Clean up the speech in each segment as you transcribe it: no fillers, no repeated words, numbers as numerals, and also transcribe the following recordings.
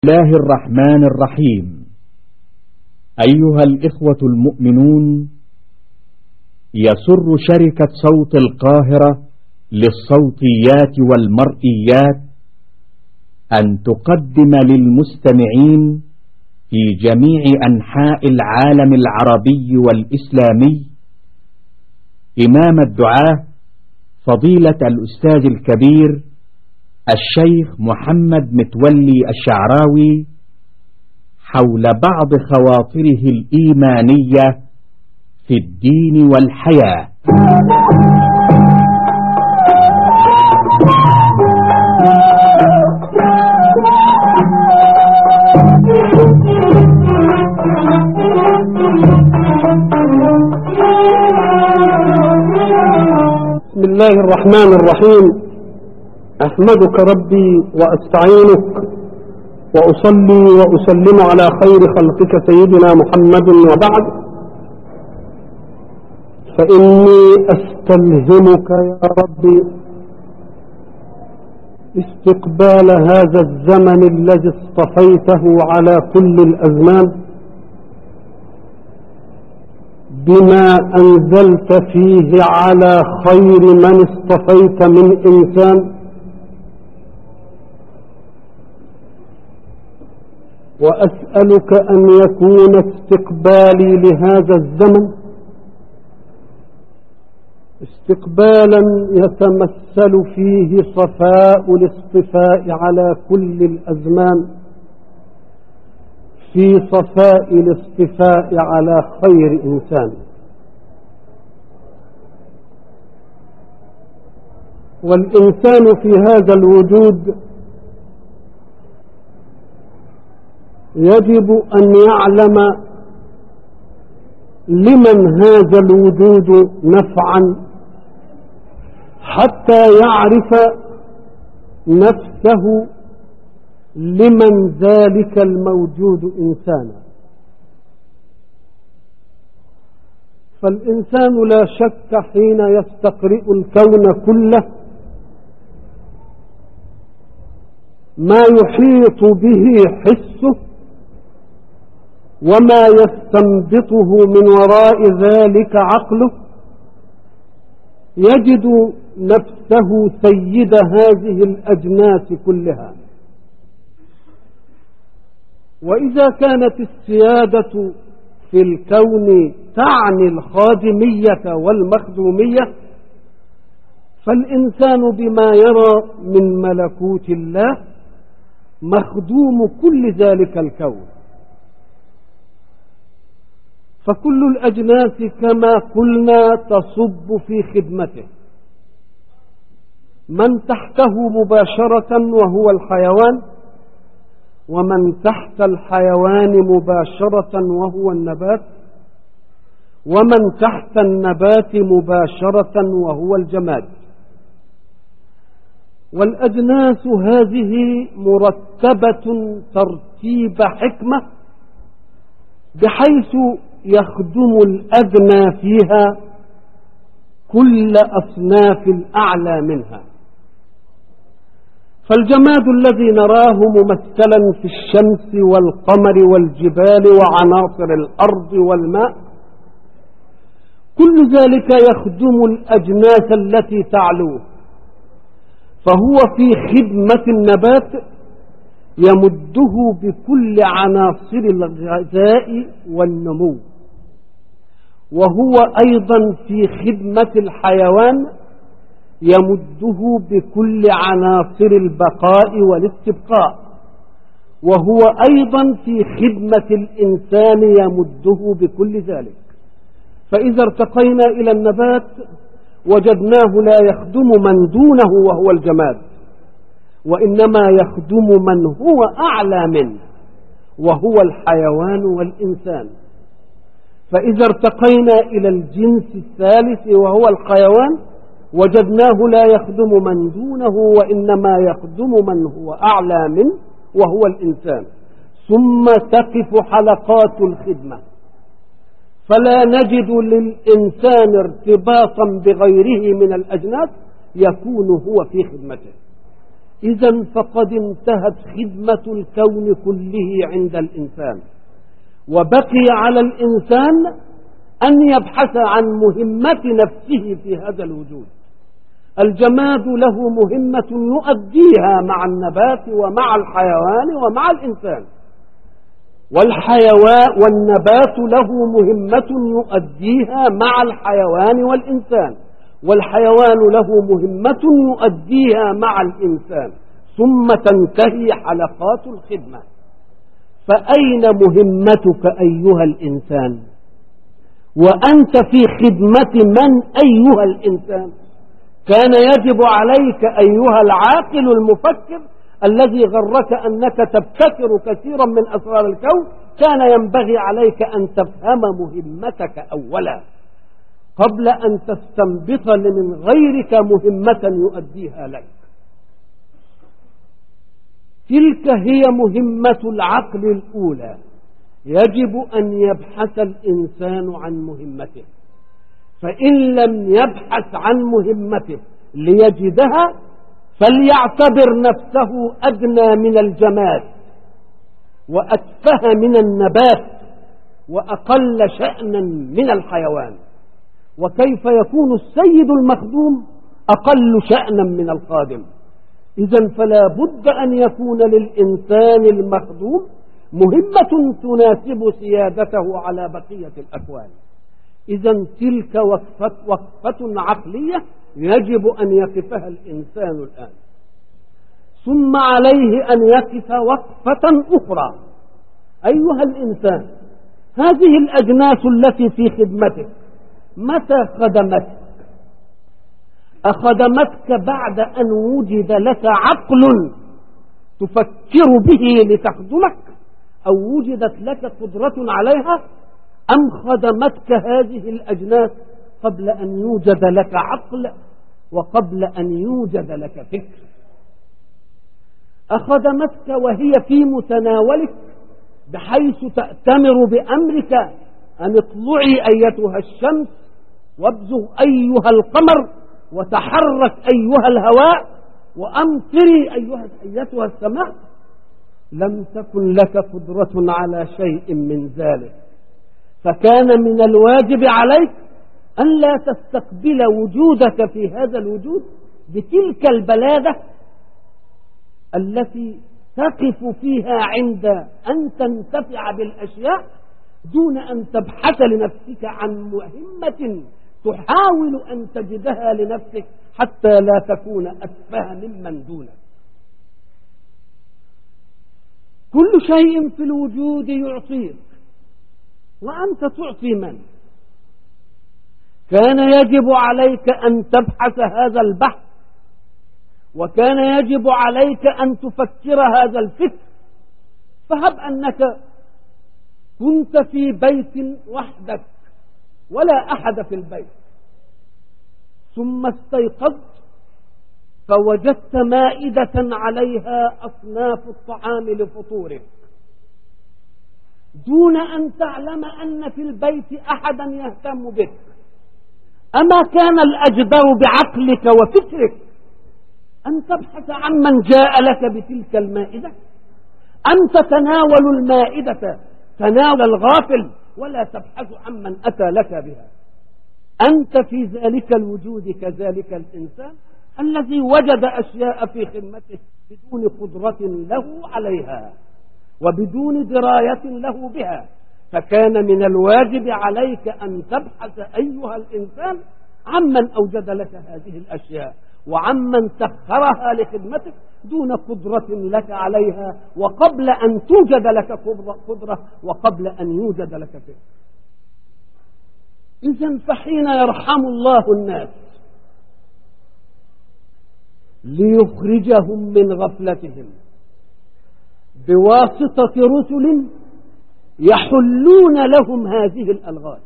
الله الرحمن الرحيم. أيها الإخوة المؤمنون، يسر شركة صوت القاهرة للصوتيات والمرئيات أن تقدم للمستمعين في جميع أنحاء العالم العربي والإسلامي إمام الدعاة فضيلة الأستاذ الكبير الشيخ محمد متولي الشعراوي حول بعض خواطره الإيمانية في الدين والحياة. بسم الله الرحمن الرحيم. أحمدك ربي وأستعينك وأصلي وأسلم على خير خلقك سيدنا محمد، وبعد فإني أستلهمك يا ربي استقبال هذا الزمن الذي اصطفيته على كل الأزمان بما أنزلت فيه على خير من اصطفيت من إنسان، وأسألك أن يكون استقبالي لهذا الزمن استقبالا يتمثل فيه صفاء الاصطفاء على كل الأزمان في صفاء الاصطفاء على خير إنسان. والإنسان في هذا الوجود يجب أن يعلم لمن هذا الوجود نفعا حتى يعرف نفسه لمن ذلك الموجود إنسانا. فالإنسان لا شك حين يستقرئ الكون كله ما يحيط به حسه وما يستنبطه من وراء ذلك عقله، يجد نفسه سيد هذه الأجناس كلها. وإذا كانت السيادة في الكون تعني الخادمية والمخدومية، فالإنسان بما يرى من ملكوت الله مخدوم كل ذلك الكون. فكل الأجناس كما قلنا تصب في خدمته، من تحته مباشرة وهو الحيوان، ومن تحت الحيوان مباشرة وهو النبات، ومن تحت النبات مباشرة وهو الجماد. والأجناس هذه مرتبة ترتيب حكمة بحيث يخدم الأدنى فيها كل أصناف الأعلى منها. فالجماد الذي نراه ممثلا في الشمس والقمر والجبال وعناصر الأرض والماء، كل ذلك يخدم الأجناس التي تعلوه، فهو في خدمة النبات يمده بكل عناصر الغذاء والنمو، وهو أيضا في خدمة الحيوان يمده بكل عناصر البقاء والاستبقاء، وهو أيضا في خدمة الإنسان يمده بكل ذلك. فإذا ارتقينا إلى النبات وجدناه لا يخدم من دونه وهو الجماد، وإنما يخدم من هو أعلى منه وهو الحيوان والإنسان. فإذا ارتقينا إلى الجنس الثالث وهو الحيوان وجدناه لا يخدم من دونه وإنما يخدم من هو أعلى منه وهو الإنسان. ثم تقف حلقات الخدمة، فلا نجد للإنسان ارتباطا بغيره من الأجناس يكون هو في خدمته، إذن فقد انتهت خدمة الكون كله عند الإنسان، وبقي على الإنسان أن يبحث عن مهمة نفسه في هذا الوجود. الجماد له مهمة يؤديها مع النبات ومع الحيوان ومع الإنسان، والنبات له مهمة يؤديها مع الحيوان والإنسان، والحيوان له مهمة يؤديها مع الإنسان، ثم تنتهي حلقات الخدمة. فأين مهمتك أيها الإنسان؟ وأنت في خدمة من أيها الإنسان؟ كان يجب عليك أيها العاقل المفكر الذي غرك أنك تبتكر كثيرا من أسرار الكون، كان ينبغي عليك أن تفهم مهمتك أولا قبل أن تستنبط من غيرك مهمة يؤديها لك. تلك هي مهمة العقل الأولى، يجب أن يبحث الإنسان عن مهمته، فإن لم يبحث عن مهمته ليجدها فليعتبر نفسه أدنى من الجماد وأتفه من النبات وأقل شأنا من الحيوان. وكيف يكون السيد المخدوم أقل شأنا من الخادم؟ إذن فلا بد أن يكون للإنسان المخدوم مهمة تناسب سيادته على بقية الأكوان. إذن تلك وقفة عقلية يجب أن يقفها الإنسان الآن. ثم عليه أن يقف وقفة أخرى. أيها الإنسان، هذه الأجناس التي في خدمتك متى خدمتك؟ أخدمتك بعد أن وجد لك عقل تفكر به لتخدمك، أو وجدت لك قدرة عليها، أم خدمتك هذه الأجناس قبل أن يوجد لك عقل وقبل أن يوجد لك فكر؟ أخدمتك وهي في متناولك بحيث تأتمر بأمرك أن اطلعي أيتها الشمس وابزغ أيها القمر وتحرك أيها الهواء وأمطري أيتها السماء؟ لم تكن لك قدرة على شيء من ذلك، فكان من الواجب عليك أن لا تستقبل وجودك في هذا الوجود بتلك البلادة التي تقف فيها عند أن تنتفع بالأشياء دون أن تبحث لنفسك عن مهمة تحاول أن تجدها لنفسك حتى لا تكون أتفه ممن دونك. كل شيء في الوجود يعطيك وأنت تعطي من؟ كان يجب عليك أن تبحث هذا البحث، وكان يجب عليك أن تفكر هذا الفكر. فهب أنك كنت في بيت وحدك ولا أحد في البيت، ثم استيقظت فوجدت مائدة عليها أصناف الطعام لفطورك دون أن تعلم أن في البيت أحدا يهتم بك، أما كان الأجدر بعقلك وفكرك أن تبحث عمن جاء لك بتلك المائدة؟ أم تتناول المائدة تناول الغافل ولا تبحث عمن أتى لك بها؟ أنت في ذلك الوجود كذلك الإنسان الذي وجد أشياء في خدمته بدون قدرة له عليها وبدون دراية له بها، فكان من الواجب عليك أن تبحث أيها الإنسان عمن أوجد لك هذه الأشياء وعمن سخرها لخدمتك دون قدرة لك عليها، وقبل أن توجد لك قدرة وقبل أن يوجد لك فكر. إذن فحين يرحم الله الناس ليخرجهم من غفلتهم بواسطة رسل يحلون لهم هذه الألغاز.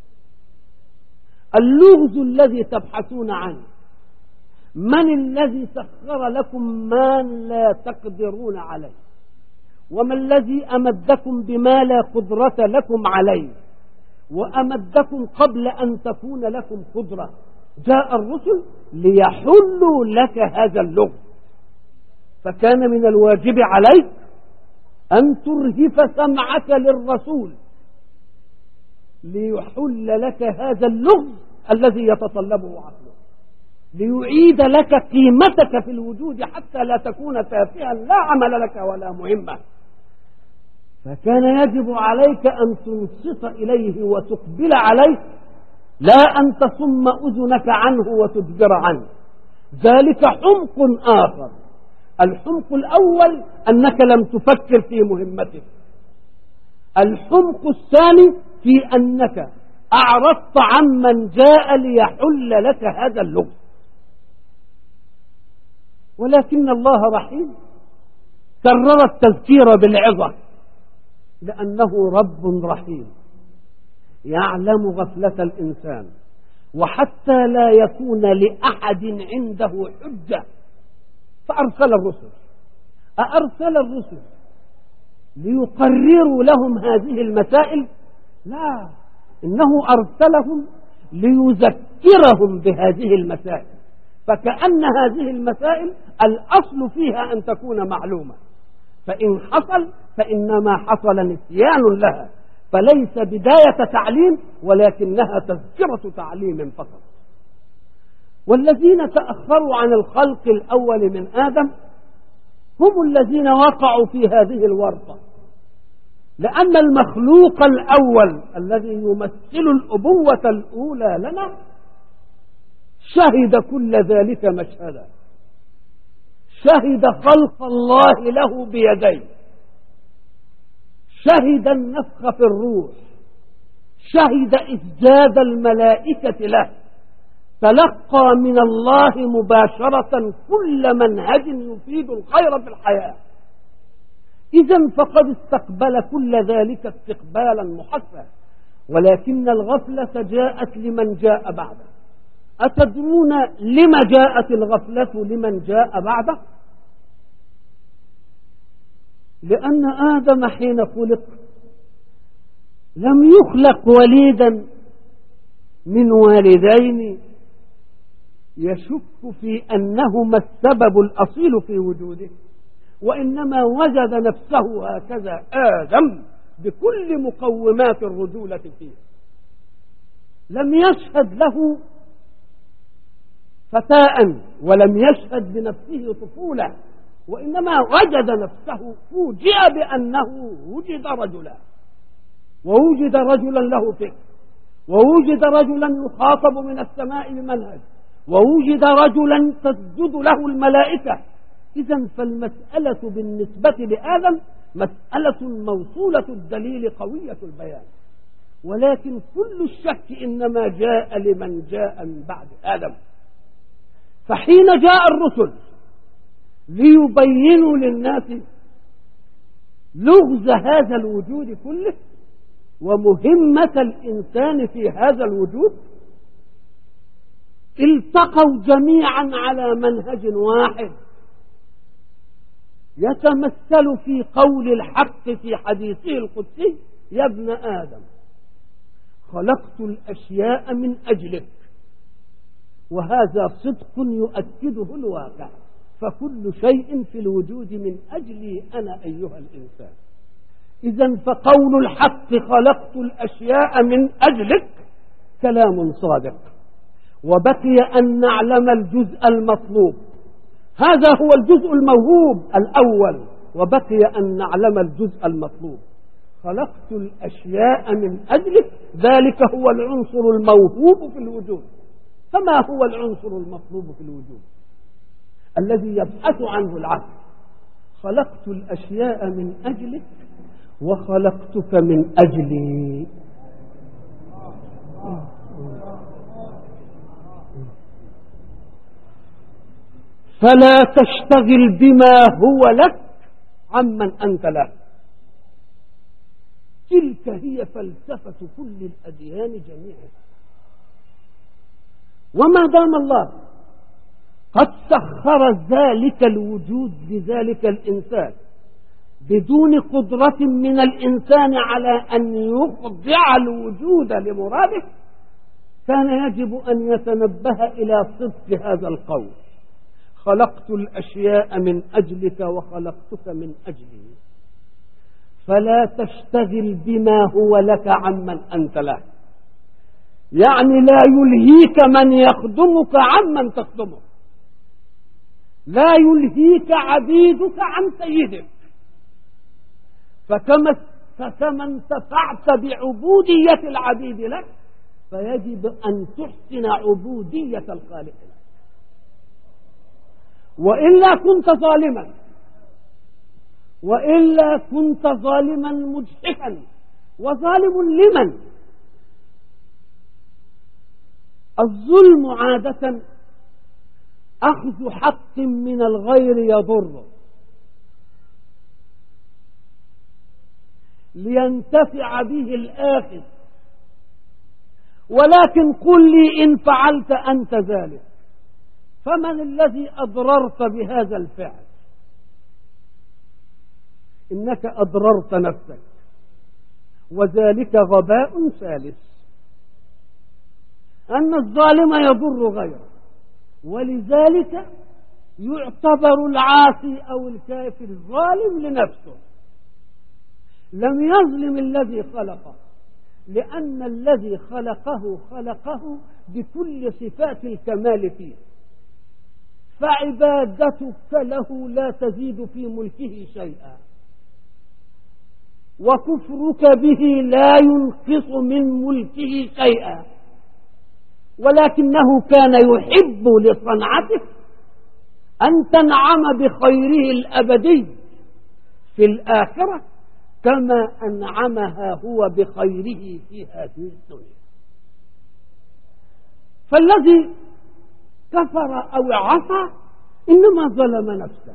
اللغز الذي تبحثون عنه، من الذي سخر لكم ما لا تقدرون عليه؟ وما الذي أمدكم بما لا قدرة لكم عليه وأمدكم قبل أن تكون لكم قدرة؟ جاء الرسل ليحلوا لك هذا اللغز. فكان من الواجب عليك أن ترهف سمعك للرسول ليحل لك هذا اللغز الذي يتطلبه عقلك، ليعيد لك قيمتك في الوجود حتى لا تكون تافها لا عمل لك ولا مهمة. فكان يجب عليك أن تنصت إليه وتقبل عليه، لا أن تصم أذنك عنه وتدبر عنه. ذلك حمق آخر. الحمق الأول أنك لم تفكر في مهمتك. الحمق الثاني في أنك أعرضت عمن جاء ليحل لك هذا اللغز. ولكن الله رحيم كرر التذكير بالعظة لأنه رب رحيم يعلم غفلة الإنسان، وحتى لا يكون لأحد عنده حجة فأرسل الرسل. أأرسل الرسل ليقرروا لهم هذه المسائل؟ لا، إنه أرسلهم ليذكرهم بهذه المسائل، فكأن هذه المسائل الأصل فيها أن تكون معلومة، فإن حصل فإنما حصل نسيان لها، فليس بداية تعليم ولكنها تذكرة تعليم فقط. والذين تأخروا عن الخلق الأول من آدم هم الذين وقعوا في هذه الورطة، لأن المخلوق الأول الذي يمثل الأبوة الأولى لنا شهد كل ذلك مشهدا، شهد خلق الله له بيديه، شهد النفخ في الروح، شهد إسجاد الملائكة له، تلقى من الله مباشرة كل منهج يفيد الخير في الحياة. إذن فقد استقبل كل ذلك استقبالا محسنا، ولكن الغفلة جاءت لمن جاء بعده. أتدرون لما جاءت الغفلة لمن جاء بعده؟ لأن آدم حين خلق لم يخلق وليدا من والدين يشك في أنهما السبب الأصيل في وجوده، وإنما وجد نفسه هكذا آدم بكل مقومات الرجولة فيه. لم يشهد له فتاة ولم يشهد لنفسه طفولة، وإنما وجد نفسه فوجئ بأنه وجد رجلا، ووجد رجلا له فكر، ووجد رجلا يخاطب من السماء بمنهج، ووجد رجلا تسجد له الملائكة. إذن فالمسألة بالنسبة لآدم مسألة موصولة الدليل قوية البيان، ولكن كل الشك إنما جاء لمن جاء من بعد آدم. فحين جاء الرسل ليبينوا للناس لغز هذا الوجود كله ومهمة الإنسان في هذا الوجود، التقوا جميعا على منهج واحد يتمثل في قول الحق في حديثه القدسي: يا ابن آدم خلقت الأشياء من أجلك. وهذا صدق يؤكده الواقع، فكل شيء في الوجود من أجلي أنا أيها الإنسان. إذن فقول الحق خلقت الأشياء من أجلك كلام صادق. وبقي أن نعلم الجزء المطلوب، هذا هو الجزء الموهوب الأول، وبقي أن نعلم الجزء المطلوب. خلقت الأشياء من أجلك، ذلك هو العنصر الموهوب في الوجود. فما هو العنصر المطلوب في الوجود الذي يبحث عنه العقل؟ خلقت الأشياء من أجلك وخلقتك من أجلي. فلا تشتغل بما هو لك عمن أنت له. تلك هي فلسفة كل الأديان جميعا. وما دام الله قد سخر ذلك الوجود لذلك الإنسان بدون قدرة من الإنسان على أن يخضع الوجود لمراده، كان يجب أن يتنبه إلى صدق هذا القول: خلقت الأشياء من أجلك وخلقتك من أجلي، فلا تشتغل بما هو لك عمن أنت له. يعني لا يلهيك من يخدمك عمن تخدمه، لا يلهيك عبيدك عن سيدك. فكما انتفعت بعبودية العبيد لك، فيجب أن تحسن عبودية الخالق لك، وإلا كنت ظالما، وإلا كنت ظالما مجحفا. وظالم لمن؟ الظلم عادة أخذ حق من الغير يضره لينتفع به الآخذ، ولكن قل لي إن فعلت أنت ذلك، فمن الذي أضررت بهذا الفعل؟ إنك أضررت نفسك، وذلك غباء ثالث، أن الظالم يضر غيره، ولذلك يعتبر العاصي أو الكافر ظالم لنفسه، لم يظلم الذي خلقه، لأن الذي خلقه بكل صفات الكمال فيه، فعبادتك له لا تزيد في ملكه شيئا، وكفرك به لا ينقص من ملكه شيئا، ولكنه كان يحب لصنعته أن تنعم بخيره الأبدي في الآخرة كما أنعمها هو بخيره في هذه الدنيا. فالذي كفر أو عصى إنما ظلم نفسه،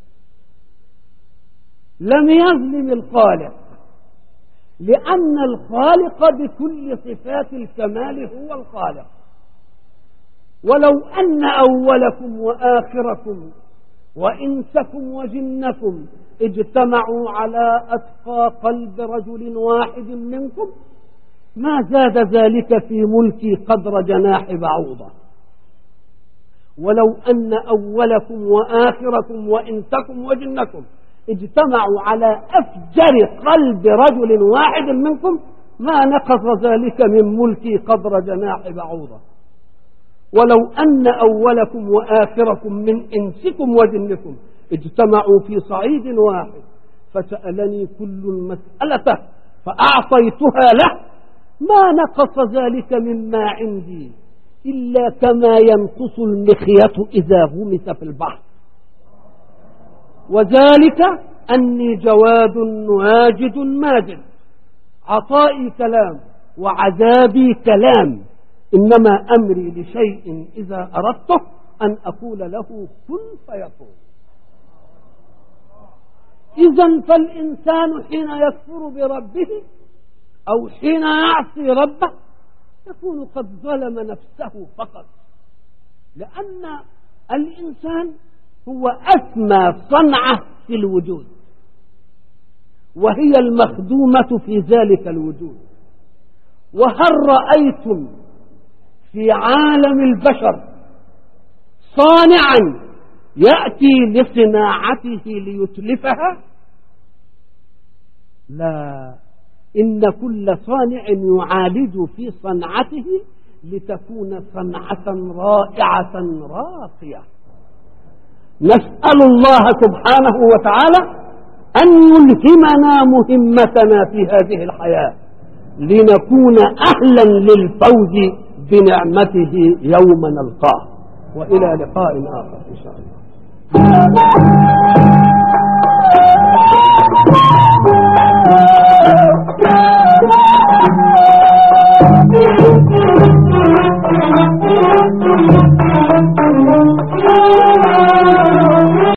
لم يظلم الخالق، لأن الخالق بكل صفات الكمال هو الخالق. ولو أن أولكم وآخركم وإنسكم وجنكم اجتمعوا على أتقى قلب رجل واحد منكم ما زاد ذلك في ملكي قدر جناح بعوضة. ولو أن أولكم وآخركم وإنسكم وجنكم اجتمعوا على أفجر قلب رجل واحد منكم ما نقص ذلك من ملكي قدر جناح بعوضة. ولو أن أولكم وآخركم من إنسكم وجنكم اجتمعوا في صعيد واحد فسألني كل المسألة فأعطيتها له ما نقص ذلك مما عندي إلا كما ينقص المخيط إذا غمس في البحر، وذلك أني جواد واجد ماجد، عطائي كلام وعذابي كلام، إنما أمري لشيء إذا أردته أن أقول له كن فيكون. إذن فالإنسان حين يكفر بربه أو حين يعصي ربه يكون قد ظلم نفسه فقط، لأن الإنسان هو أسمى صنعة في الوجود، وهي المخدومة في ذلك الوجود. وهل رأيتم في عالم البشر صانعا يأتي لصناعته ليتلفها؟ لا، إن كل صانع يعالج في صنعته لتكون صنعة رائعة راقية. نسأل الله سبحانه وتعالى أن يلهمنا مهمتنا في هذه الحياة لنكون أهلا للفوز بنعمته يوم نلقاه. وإلى لقاء آخر إن شاء الله.